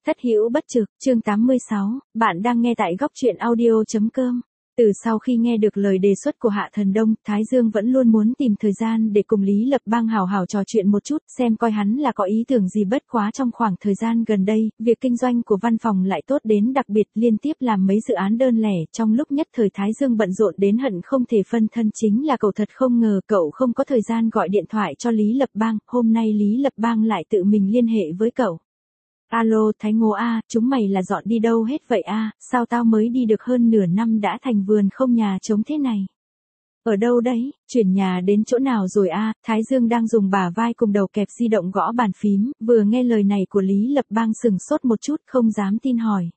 Thất hữu bất trực, chương 86, bạn đang nghe tại góc truyện audio.com. Từ sau khi nghe được lời đề xuất của Hạ Thần Đông, Thái Dương vẫn luôn muốn tìm thời gian để cùng Lý Lập Bang hào hào trò chuyện một chút, xem coi hắn là có ý tưởng gì. Bất quá trong khoảng thời gian gần đây, việc kinh doanh của văn phòng lại tốt đến đặc biệt, liên tiếp làm mấy dự án đơn lẻ, trong lúc nhất thời Thái Dương bận rộn đến hận không thể phân thân. Chính là cậu thật không ngờ cậu không có thời gian gọi điện thoại cho Lý Lập Bang, hôm nay Lý Lập Bang lại tự mình liên hệ với cậu. Alo, Thái Ngô a, chúng mày là dọn đi đâu hết vậy a? Sao tao mới đi được hơn nửa năm đã thành vườn không nhà trống thế này? Ở đâu đấy, chuyển nhà đến chỗ nào rồi a? Thái Dương đang dùng bả vai cùng đầu kẹp di động gõ bàn phím, vừa nghe lời này của Lý Lập Bang sừng sốt một chút, không dám tin hỏi.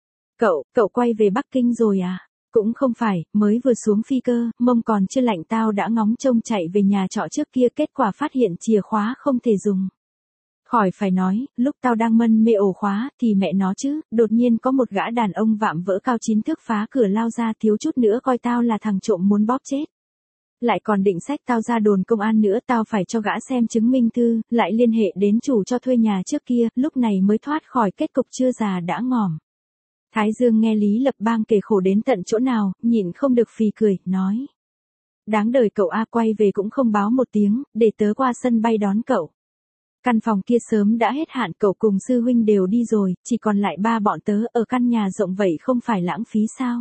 Cậu quay về Bắc Kinh rồi à? Cũng không phải, mới vừa xuống phi cơ, mông còn chưa lạnh tao đã ngóng trông chạy về nhà trọ trước kia, kết quả phát hiện chìa khóa không thể dùng. Khỏi phải nói, lúc tao đang mân mê ổ khóa, thì mẹ nó chứ, đột nhiên có một gã đàn ông vạm vỡ cao 9 thước phá cửa lao ra, thiếu chút nữa coi tao là thằng trộm muốn bóp chết. Lại còn định xách tao ra đồn công an nữa, tao phải cho gã xem chứng minh thư, lại liên hệ đến chủ cho thuê nhà trước kia, lúc này mới thoát khỏi kết cục chưa già đã ngỏm. Thái Dương nghe Lý Lập Bang kể khổ đến tận chỗ nào, nhịn không được phì cười, nói. Đáng đời cậu a, quay về cũng không báo một tiếng, để tớ qua sân bay đón cậu. Căn phòng kia sớm đã hết hạn, cậu cùng sư huynh đều đi rồi, chỉ còn lại ba bọn tớ ở căn nhà rộng vậy, không phải lãng phí sao?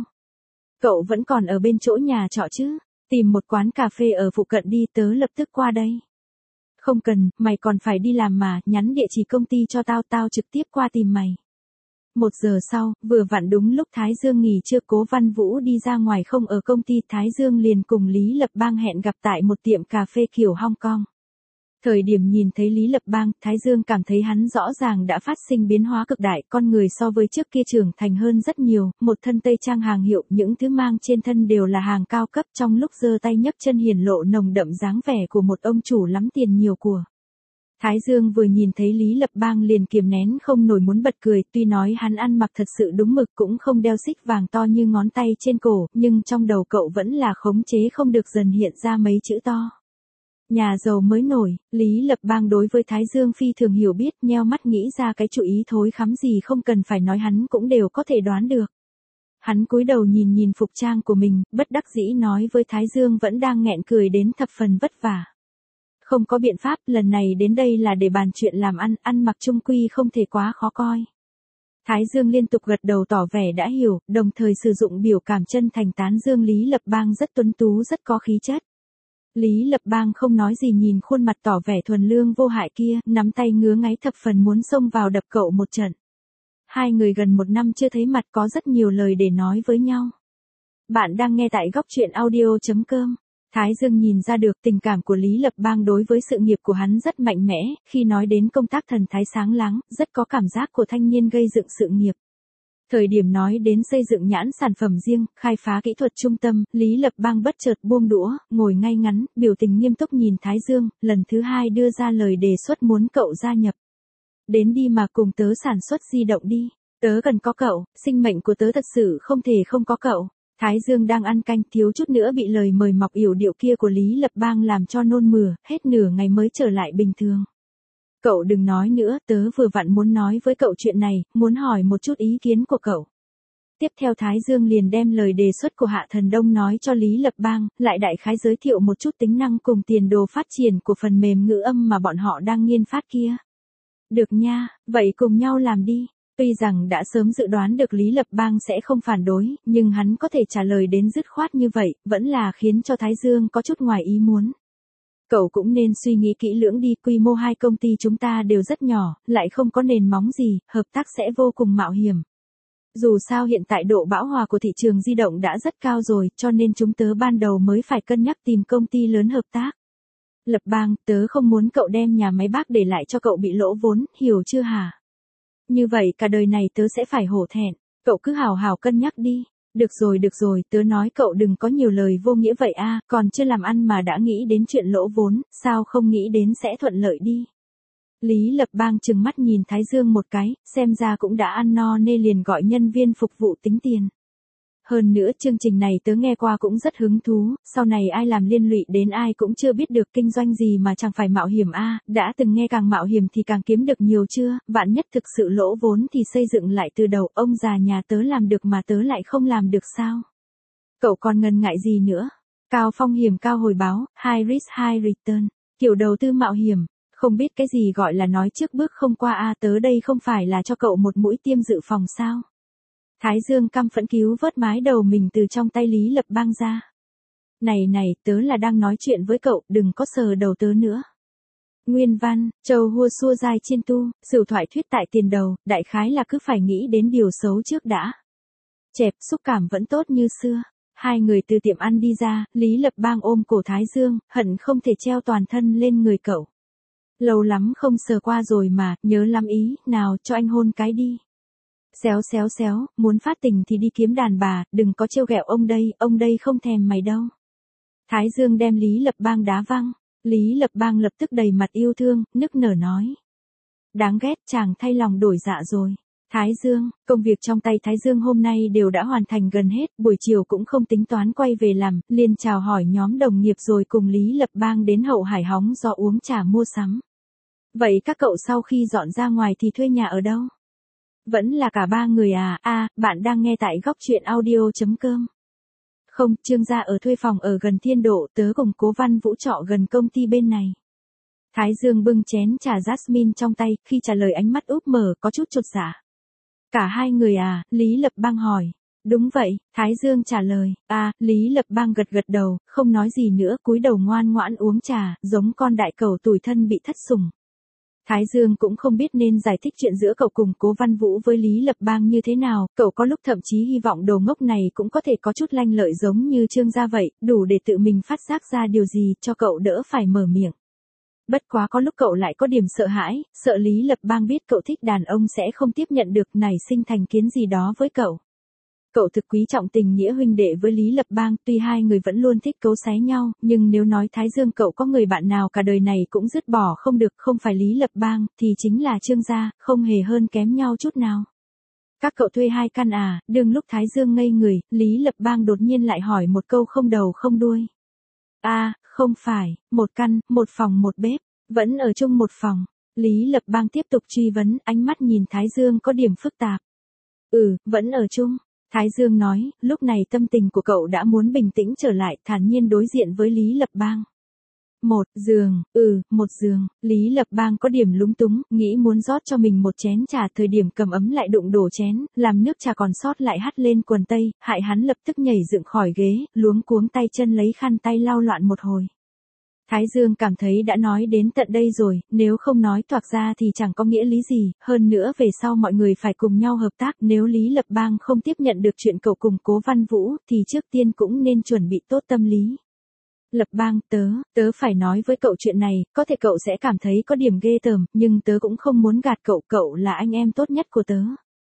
Cậu vẫn còn ở bên chỗ nhà trọ chứ? Tìm một quán cà phê ở phụ cận đi, tớ lập tức qua đây. Không cần, mày còn phải đi làm mà, nhắn địa chỉ công ty cho tao trực tiếp qua tìm mày. 1 giờ sau, vừa vặn đúng lúc Thái Dương nghỉ trưa, Cố Văn Vũ đi ra ngoài không ở công ty, Thái Dương liền cùng Lý Lập Bang hẹn gặp tại một tiệm cà phê kiểu Hong Kong. Thời điểm nhìn thấy Lý Lập Bang, Thái Dương cảm thấy hắn rõ ràng đã phát sinh biến hóa cực đại, con người so với trước kia trưởng thành hơn rất nhiều, một thân tây trang hàng hiệu, những thứ mang trên thân đều là hàng cao cấp, trong lúc giơ tay nhấc chân hiển lộ nồng đậm dáng vẻ của một ông chủ lắm tiền nhiều của. Thái Dương vừa nhìn thấy Lý Lập Bang liền kiềm nén không nổi muốn bật cười, tuy nói hắn ăn mặc thật sự đúng mực, cũng không đeo xích vàng to như ngón tay trên cổ, nhưng trong đầu cậu vẫn là khống chế không được dần hiện ra mấy chữ to. Nhà giàu mới nổi, Lý Lập Bang đối với Thái Dương phi thường hiểu biết, nheo mắt nghĩ ra cái chủ ý thối khắm gì không cần phải nói hắn cũng đều có thể đoán được. Hắn cúi đầu nhìn phục trang của mình, bất đắc dĩ nói với Thái Dương vẫn đang nghẹn cười đến thập phần vất vả. Không có biện pháp, lần này đến đây là để bàn chuyện làm ăn mặc chung quy không thể quá khó coi. Thái Dương liên tục gật đầu tỏ vẻ đã hiểu, đồng thời sử dụng biểu cảm chân thành tán dương Lý Lập Bang rất tuấn tú, rất có khí chất. Lý Lập Bang không nói gì nhìn khuôn mặt tỏ vẻ thuần lương vô hại kia, nắm tay ngứa ngáy thập phần muốn xông vào đập cậu một trận. Hai người gần 1 năm chưa thấy mặt, có rất nhiều lời để nói với nhau. Bạn đang nghe tại góc truyện audio.com. Thái Dương nhìn ra được tình cảm của Lý Lập Bang đối với sự nghiệp của hắn rất mạnh mẽ, khi nói đến công tác thần thái sáng láng, rất có cảm giác của thanh niên gây dựng sự nghiệp. Thời điểm nói đến xây dựng nhãn sản phẩm riêng, khai phá kỹ thuật trung tâm, Lý Lập Bang bất chợt buông đũa, ngồi ngay ngắn, biểu tình nghiêm túc nhìn Thái Dương, lần thứ 2 đưa ra lời đề xuất muốn cậu gia nhập. Đến đi mà cùng tớ sản xuất di động đi, tớ cần có cậu, sinh mệnh của tớ thật sự không thể không có cậu. Thái Dương đang ăn canh, thiếu chút nữa bị lời mời mọc yểu điệu kia của Lý Lập Bang làm cho nôn mửa, hết nửa ngày mới trở lại bình thường. Cậu đừng nói nữa, tớ vừa vặn muốn nói với cậu chuyện này, muốn hỏi một chút ý kiến của cậu. Tiếp theo Thái Dương liền đem lời đề xuất của Hạ Thần Đông nói cho Lý Lập Bang, lại đại khái giới thiệu một chút tính năng cùng tiền đồ phát triển của phần mềm ngữ âm mà bọn họ đang nghiên phát kia. Được nha, vậy cùng nhau làm đi. Tuy rằng đã sớm dự đoán được Lý Lập Bang sẽ không phản đối, nhưng hắn có thể trả lời đến dứt khoát như vậy, vẫn là khiến cho Thái Dương có chút ngoài ý muốn. Cậu cũng nên suy nghĩ kỹ lưỡng đi, quy mô 2 công ty chúng ta đều rất nhỏ, lại không có nền móng gì, hợp tác sẽ vô cùng mạo hiểm. Dù sao hiện tại độ bão hòa của thị trường di động đã rất cao rồi, cho nên chúng tớ ban đầu mới phải cân nhắc tìm công ty lớn hợp tác. Lập Bang, tớ không muốn cậu đem nhà máy bác để lại cho cậu bị lỗ vốn, hiểu chưa hả? Như vậy cả đời này tớ sẽ phải hổ thẹn, cậu cứ hào hào cân nhắc đi. Được rồi, tớ nói cậu đừng có nhiều lời vô nghĩa vậy a, còn chưa làm ăn mà đã nghĩ đến chuyện lỗ vốn, sao không nghĩ đến sẽ thuận lợi đi. Lý Lập Bang trừng mắt nhìn Thái Dương một cái, xem ra cũng đã ăn no nên liền gọi nhân viên phục vụ tính tiền. Hơn nữa chương trình này tớ nghe qua cũng rất hứng thú, sau này ai làm liên lụy đến ai cũng chưa biết được, kinh doanh gì mà chẳng phải mạo hiểm a, đã từng nghe càng mạo hiểm thì càng kiếm được nhiều chưa, vạn nhất thực sự lỗ vốn thì xây dựng lại từ đầu, ông già nhà tớ làm được mà tớ lại không làm được sao? Cậu còn ngần ngại gì nữa? Cao phong hiểm cao hồi báo, high risk high return, kiểu đầu tư mạo hiểm, không biết cái gì gọi là nói trước bước không qua a, tớ đây không phải là cho cậu một mũi tiêm dự phòng sao? Thái Dương căm phẫn cứu vớt mái đầu mình từ trong tay Lý Lập Bang ra. Này này, tớ là đang nói chuyện với cậu, đừng có sờ đầu tớ nữa. Nguyên văn, Châu hua xua dai chiên tu, sử thoại thuyết tại tiền đầu, đại khái là cứ phải nghĩ đến điều xấu trước đã. Chẹp, xúc cảm vẫn tốt như xưa. Hai người từ tiệm ăn đi ra, Lý Lập Bang ôm cổ Thái Dương, hận không thể treo toàn thân lên người cậu. Lâu lắm không sờ qua rồi mà, nhớ lắm ý, nào cho anh hôn cái đi. Xéo xéo xéo, muốn phát tình thì đi kiếm đàn bà, đừng có trêu ghẹo ông đây không thèm mày đâu. Thái Dương đem Lý Lập Bang đá văng, Lý Lập Bang lập tức đầy mặt yêu thương, nức nở nói. Đáng ghét, chàng thay lòng đổi dạ rồi. Thái Dương, công việc trong tay Thái Dương hôm nay đều đã hoàn thành gần hết, buổi chiều cũng không tính toán quay về làm, liền chào hỏi nhóm đồng nghiệp rồi cùng Lý Lập Bang đến Hậu Hải hóng gió uống trà mua sắm. Vậy các cậu sau khi dọn ra ngoài thì thuê nhà ở đâu? Vẫn là cả ba người à, bạn đang nghe tại góc chuyện audio.com. Không, Trương gia ở thuê phòng ở gần Thiên Độ, tớ cùng Cố Văn Vũ trọ gần công ty bên này. Thái Dương bưng chén trà Jasmine trong tay, khi trả lời ánh mắt úp mở có chút chột dạ. Cả hai người à, Lý Lập Bang hỏi. Đúng vậy, Thái Dương trả lời. Lý Lập Bang gật gật đầu, không nói gì nữa, cúi đầu ngoan ngoãn uống trà, giống con đại cẩu tủi thân bị thất sủng. Thái Dương cũng không biết nên giải thích chuyện giữa cậu cùng Cố Văn Vũ với Lý Lập Bang như thế nào, cậu có lúc thậm chí hy vọng đồ ngốc này cũng có thể có chút lanh lợi giống như Trương gia vậy, đủ để tự mình phát giác ra điều gì cho cậu đỡ phải mở miệng. Bất quá có lúc cậu lại có điểm sợ hãi, sợ Lý Lập Bang biết cậu thích đàn ông sẽ không tiếp nhận được, nảy sinh thành kiến gì đó với cậu. Cậu thực quý trọng tình nghĩa huynh đệ với Lý Lập Bang, tuy hai người vẫn luôn thích cấu xé nhau, nhưng nếu nói Thái Dương cậu có người bạn nào cả đời này cũng dứt bỏ không được, không phải Lý Lập Bang, thì chính là Trương gia, không hề hơn kém nhau chút nào. Các cậu thuê 2 căn à? Đương lúc Thái Dương ngây người, Lý Lập Bang đột nhiên lại hỏi một câu không đầu không đuôi. Không phải, 1 căn, 1 phòng 1 bếp, vẫn ở chung 1 phòng. Lý Lập Bang tiếp tục truy vấn, ánh mắt nhìn Thái Dương có điểm phức tạp. Vẫn ở chung. Thái Dương nói, lúc này tâm tình của cậu đã muốn bình tĩnh trở lại, thản nhiên đối diện với Lý Lập Bang. 1 giường, 1 giường, Lý Lập Bang có điểm lúng túng, nghĩ muốn rót cho mình một chén trà, thời điểm cầm ấm lại đụng đổ chén, làm nước trà còn sót lại hắt lên quần tây, hại hắn lập tức nhảy dựng khỏi ghế, luống cuống tay chân lấy khăn tay lau loạn một hồi. Thái Dương cảm thấy đã nói đến tận đây rồi, nếu không nói toạc ra thì chẳng có nghĩa lý gì, hơn nữa về sau mọi người phải cùng nhau hợp tác, nếu Lý Lập Bang không tiếp nhận được chuyện cậu cùng Cố Văn Vũ, thì trước tiên cũng nên chuẩn bị tốt tâm lý. Lập Bang, tớ phải nói với cậu chuyện này, có thể cậu sẽ cảm thấy có điểm ghê tởm, nhưng tớ cũng không muốn gạt cậu là anh em tốt nhất của tớ.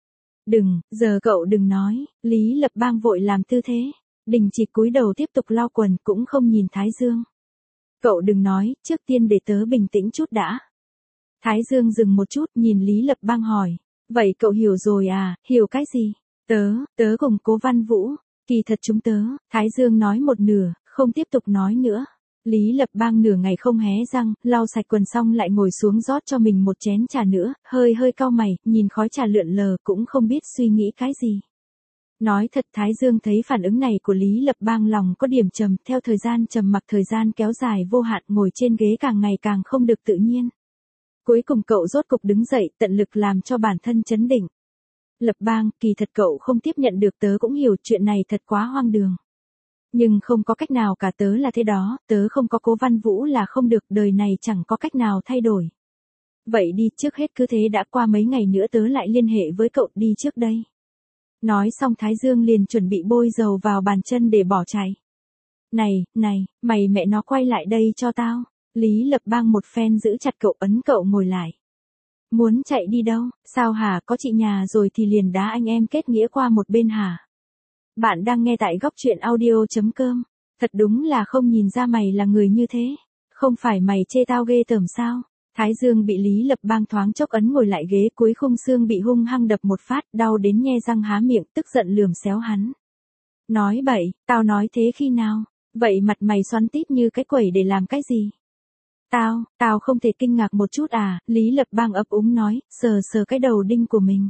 Giờ cậu đừng nói, Lý Lập Bang vội làm tư thế, đình chỉ cúi đầu tiếp tục lau quần, cũng không nhìn Thái Dương. Cậu đừng nói, trước tiên để tớ bình tĩnh chút đã. Thái Dương dừng một chút, nhìn Lý Lập Bang hỏi, vậy cậu hiểu rồi à, hiểu cái gì? Tớ cùng Cố Văn Vũ, kỳ thật chúng tớ, Thái Dương nói một nửa, không tiếp tục nói nữa. Lý Lập Bang nửa ngày không hé răng, lau sạch quần xong lại ngồi xuống rót cho mình một chén trà nữa, hơi cau mày, nhìn khói trà lượn lờ cũng không biết suy nghĩ cái gì. Nói thật Thái Dương thấy phản ứng này của Lý Lập Bang lòng có điểm trầm, theo thời gian trầm mặc thời gian kéo dài vô hạn, ngồi trên ghế càng ngày càng không được tự nhiên. Cuối cùng cậu rốt cục đứng dậy, tận lực làm cho bản thân chấn định. Lập Bang, kỳ thật cậu không tiếp nhận được, tớ cũng hiểu chuyện này thật quá hoang đường. Nhưng không có cách nào cả, tớ là thế đó, tớ không có Cố Văn Vũ là không được, đời này chẳng có cách nào thay đổi. Vậy đi, trước hết cứ thế đã, qua mấy ngày nữa tớ lại liên hệ với cậu, đi trước đây. Nói xong Thái Dương liền chuẩn bị bôi dầu vào bàn chân để bỏ chạy. Này, mày mẹ nó quay lại đây cho tao. Lý Lập Bang một phen giữ chặt cậu, ấn cậu ngồi lại. Muốn chạy đi đâu, sao hả, có chị nhà rồi thì liền đá anh em kết nghĩa qua một bên hả? Bạn đang nghe tại góc chuyện audio.com. Thật đúng là không nhìn ra mày là người như thế. Không phải mày chê tao ghê tởm sao? Thái Dương bị Lý Lập Bang thoáng chốc ấn ngồi lại ghế, cuối khung xương bị hung hăng đập một phát, đau đến nhe răng há miệng, tức giận lườm xéo hắn. Nói bậy, tao nói thế khi nào? Vậy mặt mày xoắn tít như cái quẩy để làm cái gì? Tao không thể kinh ngạc một chút à, Lý Lập Bang ấp úng nói, sờ sờ cái đầu đinh của mình.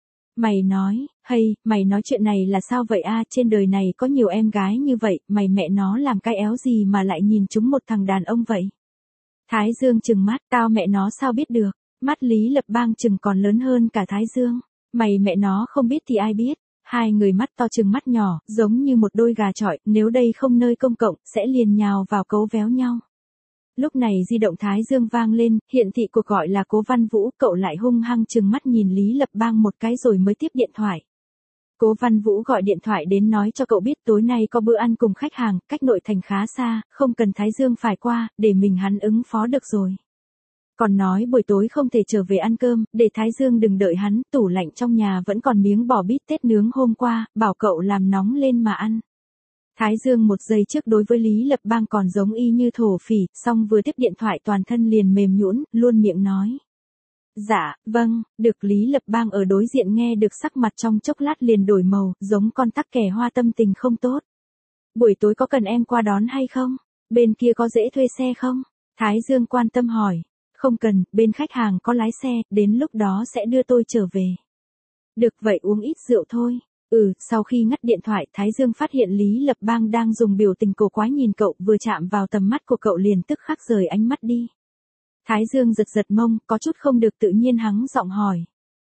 Mày nói chuyện này là sao vậy a? Trên đời này có nhiều em gái như vậy, mày mẹ nó làm cái éo gì mà lại nhìn chúng một thằng đàn ông vậy? Thái Dương trừng mắt, tao mẹ nó sao biết được, mắt Lý Lập Bang trừng còn lớn hơn cả Thái Dương. Mày mẹ nó không biết thì ai biết? Hai người mắt to trừng mắt nhỏ, giống như một đôi gà chọi, nếu đây không nơi công cộng, sẽ liền nhào vào cấu véo nhau. Lúc này di động Thái Dương vang lên, hiện thị cuộc gọi là Cố Văn Vũ, cậu lại hung hăng trừng mắt nhìn Lý Lập Bang một cái rồi mới tiếp điện thoại. Cố Văn Vũ gọi điện thoại đến nói cho cậu biết tối nay có bữa ăn cùng khách hàng, cách nội thành khá xa, không cần Thái Dương phải qua, để mình hắn ứng phó được rồi. Còn nói buổi tối không thể trở về ăn cơm, để Thái Dương đừng đợi hắn, tủ lạnh trong nhà vẫn còn miếng bò bít tết nướng hôm qua, bảo cậu làm nóng lên mà ăn. Thái Dương một giây trước đối với Lý Lập Bang còn giống y như thổ phỉ, xong vừa tiếp điện thoại toàn thân liền mềm nhũn, luôn miệng nói. Dạ, vâng, được. Lý Lập Bang ở đối diện nghe được sắc mặt trong chốc lát liền đổi màu, giống con tắc kè hoa tâm tình không tốt. Buổi tối có cần em qua đón hay không? Bên kia có dễ thuê xe không? Thái Dương quan tâm hỏi. Không cần, bên khách hàng có lái xe, đến lúc đó sẽ đưa tôi trở về. Được vậy uống ít rượu thôi. Sau khi ngắt điện thoại, Thái Dương phát hiện Lý Lập Bang đang dùng biểu tình cổ quái nhìn cậu, vừa chạm vào tầm mắt của cậu liền tức khắc rời ánh mắt đi. Thái Dương giật giật mông, có chút không được tự nhiên hắng giọng hỏi.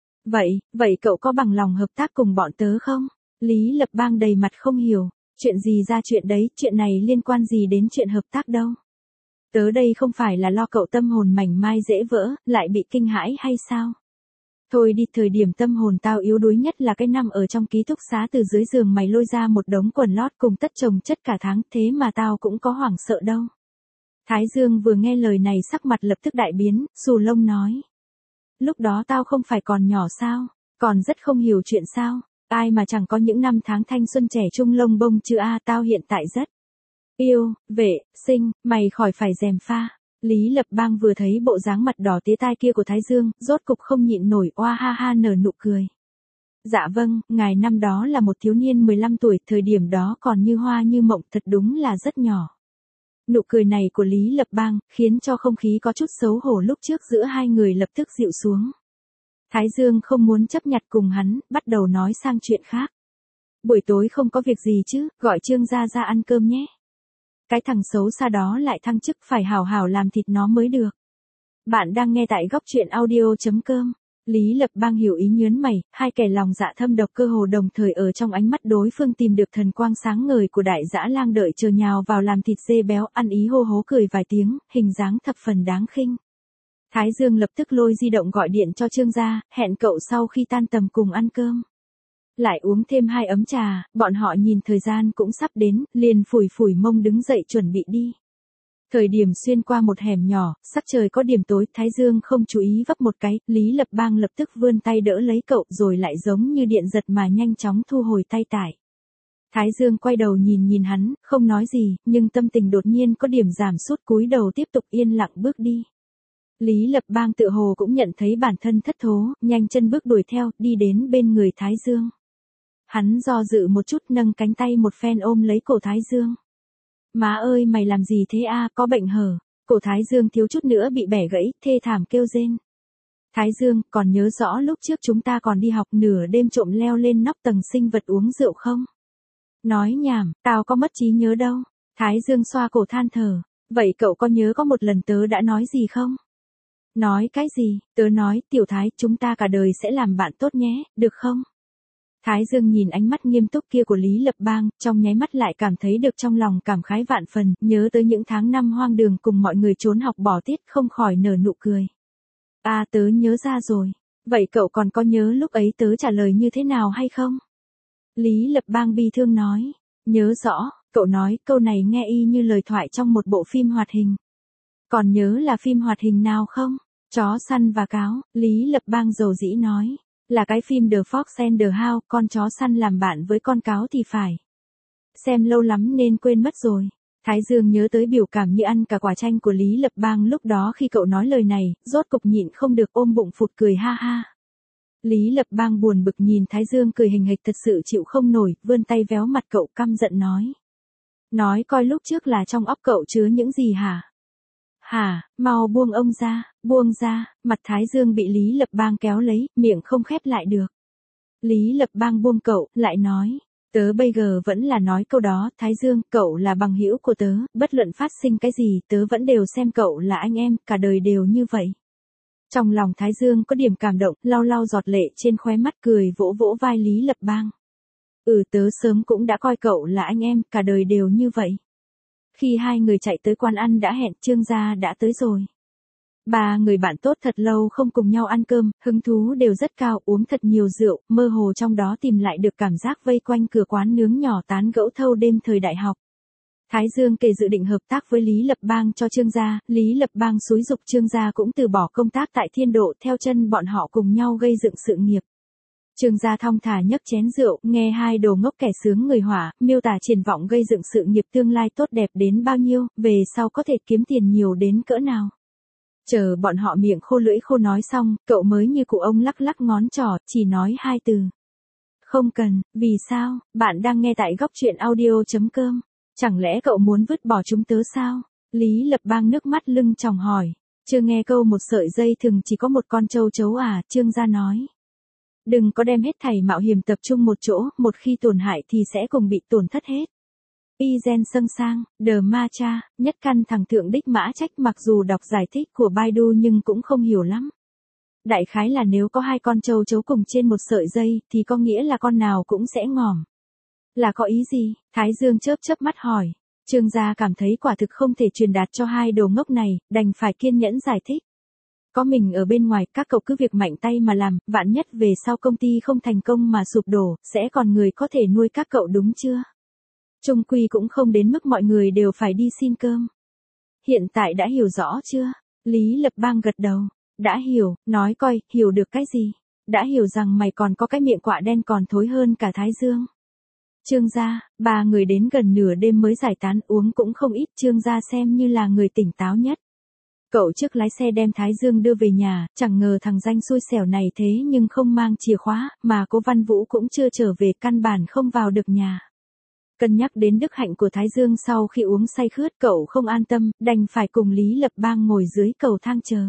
Vậy cậu có bằng lòng hợp tác cùng bọn tớ không? Lý Lập Bang đầy mặt không hiểu, chuyện gì ra chuyện đấy, chuyện này liên quan gì đến chuyện hợp tác đâu. Tớ đây không phải là lo cậu tâm hồn mảnh mai dễ vỡ, lại bị kinh hãi hay sao? Thôi đi, thời điểm tâm hồn tao yếu đuối nhất là cái năm ở trong ký túc xá từ dưới giường mày lôi ra một đống quần lót cùng tất chồng chất cả tháng, thế mà tao cũng có hoảng sợ đâu. Thái Dương vừa nghe lời này sắc mặt lập tức đại biến, xù lông nói. Lúc đó tao không phải còn nhỏ sao, còn rất không hiểu chuyện sao, ai mà chẳng có những năm tháng thanh xuân trẻ trung lông bông chứ tao hiện tại rất yêu, vệ, sinh, mày khỏi phải gièm pha. Lý Lập Bang vừa thấy bộ dáng mặt đỏ tía tai kia của Thái Dương, rốt cục không nhịn nổi, oa ha ha nở nụ cười. Dạ vâng, ngài năm đó là một thiếu niên 15 tuổi, thời điểm đó còn như hoa như mộng, thật đúng là rất nhỏ. Nụ cười này của Lý Lập Bang, khiến cho không khí có chút xấu hổ lúc trước giữa hai người lập tức dịu xuống. Thái Dương không muốn chấp nhặt cùng hắn, bắt đầu nói sang chuyện khác. Buổi tối không có việc gì chứ, gọi Trương gia ra ăn cơm nhé. Cái thằng xấu xa đó lại thăng chức, phải hảo hảo làm thịt nó mới được. Bạn đang nghe tại góc truyện audio.com. Lý Lập Bang hiểu ý nhớn mày, hai kẻ lòng dạ thâm độc cơ hồ đồng thời ở trong ánh mắt đối phương tìm được thần quang sáng ngời của đại dã lang đợi chờ nhào vào làm thịt dê béo, ăn ý hô hố cười vài tiếng, hình dáng thập phần đáng khinh. Thái Dương lập tức lôi di động gọi điện cho Trương gia, hẹn cậu sau khi tan tầm cùng ăn cơm. Lại uống thêm 2 ấm trà, bọn họ nhìn thời gian cũng sắp đến, liền phủi phủi mông đứng dậy chuẩn bị đi. Thời điểm xuyên qua một hẻm nhỏ, sắc trời có điểm tối, Thái Dương không chú ý vấp một cái, Lý Lập Bang lập tức vươn tay đỡ lấy cậu rồi lại giống như điện giật mà nhanh chóng thu hồi tay tải. Thái Dương quay đầu nhìn hắn, không nói gì, nhưng tâm tình đột nhiên có điểm giảm sút, cúi đầu tiếp tục yên lặng bước đi. Lý Lập Bang tự hồ cũng nhận thấy bản thân thất thố, nhanh chân bước đuổi theo, đi đến bên người Thái Dương. Hắn do dự một chút nâng cánh tay một phen ôm lấy cổ Thái Dương. Má ơi mày làm gì thế có bệnh hở? Cổ Thái Dương thiếu chút nữa bị bẻ gãy, thê thảm kêu rên. Thái Dương, còn nhớ rõ lúc trước chúng ta còn đi học nửa đêm trộm leo lên nóc tầng sinh vật uống rượu không? Nói nhảm, tao có mất trí nhớ đâu. Thái Dương xoa cổ than thở. Vậy cậu có nhớ có một lần tớ đã nói gì không? Nói cái gì? Tớ nói, Tiểu Thái, chúng ta cả đời sẽ làm bạn tốt nhé, được không? Thái Dương nhìn ánh mắt nghiêm túc kia của Lý Lập Bang, trong nháy mắt lại cảm thấy được trong lòng cảm khái vạn phần, nhớ tới những tháng năm hoang đường cùng mọi người trốn học bỏ tiết, không khỏi nở nụ cười. Tớ nhớ ra rồi. Vậy cậu còn có nhớ lúc ấy tớ trả lời như thế nào hay không? Lý Lập Bang bi thương nói. Nhớ rõ, cậu nói câu này nghe y như lời thoại trong một bộ phim hoạt hình. Còn nhớ là phim hoạt hình nào không? Chó săn và cáo, Lý Lập Bang dầu dĩ nói. Là cái phim The Fox and the Hound, con chó săn làm bạn với con cáo thì phải. Xem lâu lắm nên quên mất rồi. Thái Dương nhớ tới biểu cảm như ăn cả quả chanh của Lý Lập Bang lúc đó khi cậu nói lời này, rốt cục nhịn không được ôm bụng phụt cười ha ha. Lý Lập Bang buồn bực nhìn Thái Dương cười hình hịch thật sự chịu không nổi, vươn tay véo mặt cậu căm giận nói. Nói coi lúc trước là trong óc cậu chứa những gì hả? Hả, mau buông ông ra, mặt Thái Dương bị Lý Lập Bang kéo lấy, miệng không khép lại được. Lý Lập Bang buông cậu, lại nói. Tớ bây giờ vẫn là nói câu đó, Thái Dương, cậu là bằng hữu của tớ, bất luận phát sinh cái gì, tớ vẫn đều xem cậu là anh em, cả đời đều như vậy. Trong lòng Thái Dương có điểm cảm động, lau lau giọt lệ trên khóe mắt cười vỗ vỗ vai Lý Lập Bang. Tớ sớm cũng đã coi cậu là anh em, cả đời đều như vậy. Khi hai người chạy tới quán ăn đã hẹn, Trương gia đã tới rồi. Ba người bạn tốt thật lâu không cùng nhau ăn cơm, hứng thú đều rất cao, uống thật nhiều rượu, mơ hồ trong đó tìm lại được cảm giác vây quanh cửa quán nướng nhỏ tán gẫu thâu đêm thời đại học. Thái Dương kể dự định hợp tác với Lý Lập Bang cho Trương gia, Lý Lập Bang xúi giục Trương gia cũng từ bỏ công tác tại Thiên Độ theo chân bọn họ cùng nhau gây dựng sự nghiệp. Trương gia thong thả nhấp chén rượu, nghe hai đồ ngốc kẻ sướng người hỏa, miêu tả triển vọng gây dựng sự nghiệp tương lai tốt đẹp đến bao nhiêu, về sau có thể kiếm tiền nhiều đến cỡ nào. Chờ bọn họ miệng khô lưỡi khô nói xong, cậu mới như cụ ông lắc lắc ngón trỏ, chỉ nói hai từ. Không cần, vì sao, bạn đang nghe tại góc truyện audio.com. Chẳng lẽ cậu muốn vứt bỏ chúng tớ sao? Lý Lập Bang nước mắt lưng tròng hỏi. Chưa nghe câu một sợi dây thừng chỉ có một con trâu chấu à, Trương gia nói. Đừng có đem hết thảy mạo hiểm tập trung một chỗ, một khi tổn hại thì sẽ cùng bị tổn thất hết. Y gen sâng sang, đờ ma cha, nhất căn thằng thượng đích mã trách mặc dù đọc giải thích của Baidu nhưng cũng không hiểu lắm. Đại khái là nếu có hai con trâu chấu cùng trên một sợi dây thì có nghĩa là con nào cũng sẽ ngỏm. Là có ý gì? Thái Dương chớp chớp mắt hỏi. Trương gia cảm thấy quả thực không thể truyền đạt cho hai đồ ngốc này, đành phải kiên nhẫn giải thích. Có mình ở bên ngoài, các cậu cứ việc mạnh tay mà làm, vạn nhất về sau công ty không thành công mà sụp đổ, sẽ còn người có thể nuôi các cậu đúng chưa? Chung quy cũng không đến mức mọi người đều phải đi xin cơm. Hiện tại đã hiểu rõ chưa? Lý Lập Bang gật đầu. Đã hiểu, nói coi, hiểu được cái gì? Đã hiểu rằng mày còn có cái miệng quạ đen còn thối hơn cả Thái Dương. Trương gia, ba người đến gần nửa đêm mới giải tán, uống cũng không ít, Trương gia xem như là người tỉnh táo nhất. Cậu trước lái xe đem Thái Dương đưa về nhà, chẳng ngờ thằng danh xui xẻo này thế nhưng không mang chìa khóa, mà cô Văn Vũ cũng chưa trở về, căn bản không vào được nhà. Cân nhắc đến đức hạnh của Thái Dương sau khi uống say khướt, cậu không an tâm, đành phải cùng Lý Lập Bang ngồi dưới cầu thang chờ.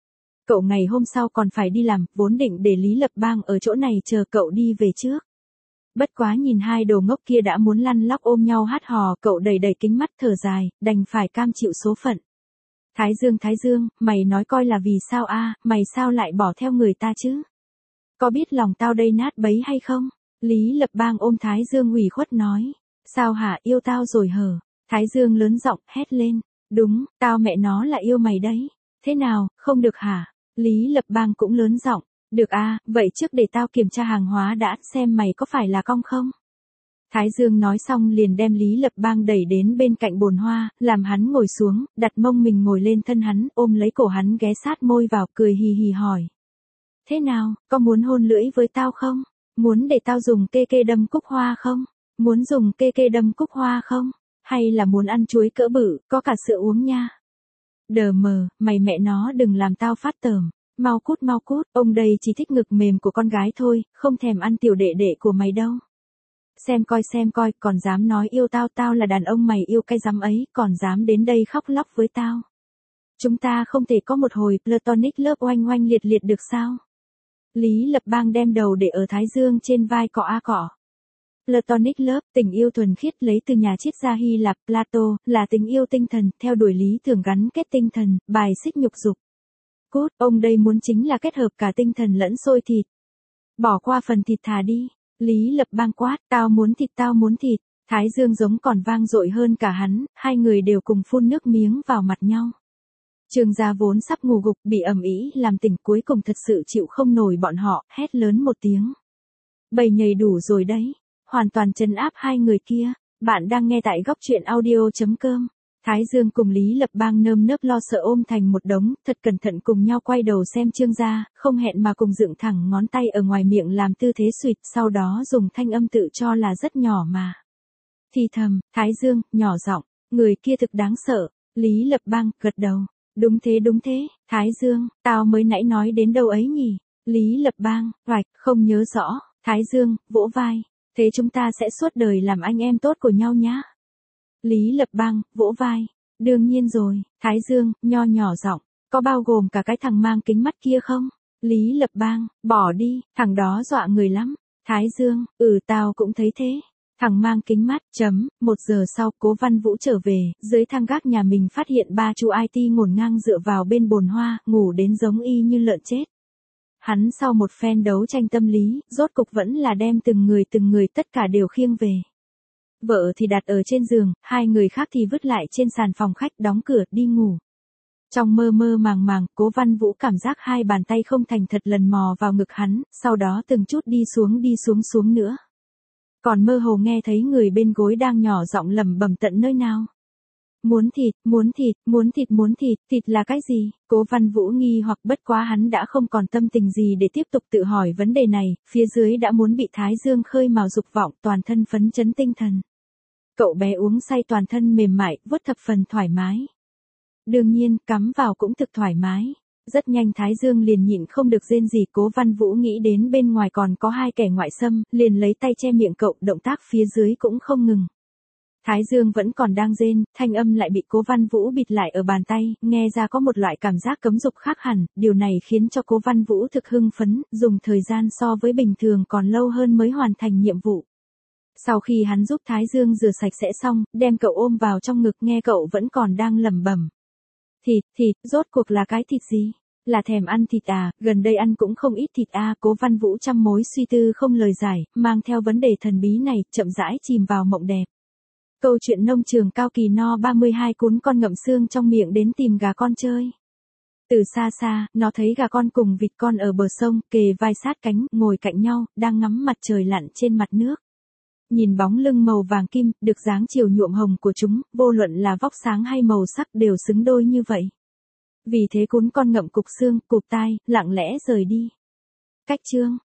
Cậu ngày hôm sau còn phải đi làm, vốn định để Lý Lập Bang ở chỗ này chờ cậu đi về trước. Bất quá nhìn hai đồ ngốc kia đã muốn lăn lóc ôm nhau hát hò, cậu đầy đầy kính mắt thở dài, đành phải cam chịu số phận. Thái Dương, mày nói coi là vì sao a, mày sao lại bỏ theo người ta chứ? Có biết lòng tao đây nát bấy hay không? Lý Lập Bang ôm Thái Dương ủy khuất nói. Sao hả, yêu tao rồi hở? Thái Dương lớn giọng, hét lên. Đúng, tao mẹ nó là yêu mày đấy. Thế nào, không được hả? Lý Lập Bang cũng lớn giọng. Được a, vậy trước để tao kiểm tra hàng hóa đã, xem mày có phải là cong không? Thái Dương nói xong liền đem Lý Lập Bang đẩy đến bên cạnh bồn hoa, làm hắn ngồi xuống, đặt mông mình ngồi lên thân hắn, ôm lấy cổ hắn ghé sát môi vào, cười hì hì hỏi. Thế nào, có muốn hôn lưỡi với tao không? Muốn để tao dùng kê kê đâm cúc hoa không? Muốn dùng kê kê đâm cúc hoa không? Hay là muốn ăn chuối cỡ bự, có cả sữa uống nha? Đờ mờ, mày mẹ nó đừng làm tao phát tởm. Mau cút, ông đây chỉ thích ngực mềm của con gái thôi, không thèm ăn tiểu đệ đệ của mày đâu. Xem coi, còn dám nói yêu tao, tao là đàn ông mày yêu cái dám ấy, còn dám đến đây khóc lóc với tao. Chúng ta không thể có một hồi platonic lớp oanh oanh liệt liệt được sao? Lý Lập Bang đem đầu để ở Thái Dương trên vai cọ a cọ. Platonic love, tình yêu thuần khiết lấy từ nhà triết gia Hy Lạp Plato, là tình yêu tinh thần, theo đuổi lý tưởng gắn kết tinh thần, bài xích nhục dục. Cút, ông đây muốn chính là kết hợp cả tinh thần lẫn xôi thịt. Bỏ qua phần thịt thà đi. Lý Lập Bang quát, tao muốn thịt. Thái Dương giống còn vang dội hơn cả hắn, hai người đều cùng phun nước miếng vào mặt nhau. Trương gia vốn sắp ngủ gục, bị ầm ĩ làm tỉnh, cuối cùng thật sự chịu không nổi bọn họ, hét lớn một tiếng. Bầy nhầy đủ rồi đấy. Hoàn toàn trấn áp hai người kia. Bạn đang nghe tại góc truyện audio.com. Thái Dương cùng Lý Lập Bang nơm nớp lo sợ ôm thành một đống, thật cẩn thận cùng nhau quay đầu xem Trương gia, không hẹn mà cùng dựng thẳng ngón tay ở ngoài miệng làm tư thế suỵt, sau đó dùng thanh âm tự cho là rất nhỏ mà. Thì thầm, Thái Dương, nhỏ giọng, người kia thực đáng sợ. Lý Lập Bang, gật đầu. Đúng thế, Thái Dương, tao mới nãy nói đến đâu ấy nhỉ? Lý Lập Bang, hoạch, không nhớ rõ, Thái Dương, vỗ vai. Thế chúng ta sẽ suốt đời làm anh em tốt của nhau nhá. Lý Lập Bang, vỗ vai. Đương nhiên rồi, Thái Dương, nho nhỏ giọng, có bao gồm cả cái thằng mang kính mắt kia không? Lý Lập Bang, bỏ đi, thằng đó dọa người lắm. Thái Dương, tao cũng thấy thế. Thằng mang kính mắt, 1 giờ sau, Cố Văn Vũ trở về, dưới thang gác nhà mình phát hiện ba chú IT ngổn ngang dựa vào bên bồn hoa, ngủ đến giống y như lợn chết. Hắn sau một phen đấu tranh tâm lý, rốt cục vẫn là đem từng người tất cả đều khiêng về. Vợ thì đặt ở trên giường, hai người khác thì vứt lại trên sàn phòng khách, đóng cửa, đi ngủ. Trong mơ mơ màng, Cố Văn Vũ cảm giác hai bàn tay không thành thật lần mò vào ngực hắn, sau đó từng chút đi xuống nữa. Còn mơ hồ nghe thấy người bên gối đang nhỏ giọng lẩm bẩm tận nơi nào. Muốn thịt, thịt là cái gì? Cố Văn Vũ nghi hoặc, bất quá hắn đã không còn tâm tình gì để tiếp tục tự hỏi vấn đề này, phía dưới đã muốn bị Thái Dương khơi mào dục vọng, toàn thân phấn chấn tinh thần. Cậu bé uống say, toàn thân mềm mại, vuốt thập phần thoải mái. Đương nhiên, cắm vào cũng thực thoải mái. Rất nhanh Thái Dương liền nhịn không được rên rỉ. Cố Văn Vũ nghĩ đến bên ngoài còn có hai kẻ ngoại xâm, liền lấy tay che miệng cậu, động tác phía dưới cũng không ngừng. Thái Dương vẫn còn đang rên, thanh âm lại bị Cố Văn Vũ bịt lại ở bàn tay, nghe ra có một loại cảm giác cấm dục khác hẳn, điều này khiến cho Cố Văn Vũ thực hưng phấn, dùng thời gian so với bình thường còn lâu hơn mới hoàn thành nhiệm vụ. Sau khi hắn giúp Thái Dương rửa sạch sẽ xong, đem cậu ôm vào trong ngực, nghe cậu vẫn còn đang lẩm bẩm. Thịt, rốt cuộc là cái thịt gì? Là thèm ăn thịt à, gần đây ăn cũng không ít thịt à. Cố Văn Vũ trăm mối suy tư không lời giải, mang theo vấn đề thần bí này, chậm rãi chìm vào mộng đẹp. Câu chuyện nông trường Cao Kỳ No 32 cún con ngậm xương trong miệng đến tìm gà con chơi. Từ xa, nó thấy gà con cùng vịt con ở bờ sông, kề vai sát cánh, ngồi cạnh nhau, đang ngắm mặt trời lặn trên mặt nước. Nhìn bóng lưng màu vàng kim, được dáng chiều nhuộm hồng của chúng, vô luận là vóc sáng hay màu sắc đều xứng đôi như vậy. Vì thế cún con ngậm cục xương, cụp tai, lặng lẽ rời đi. Cách chương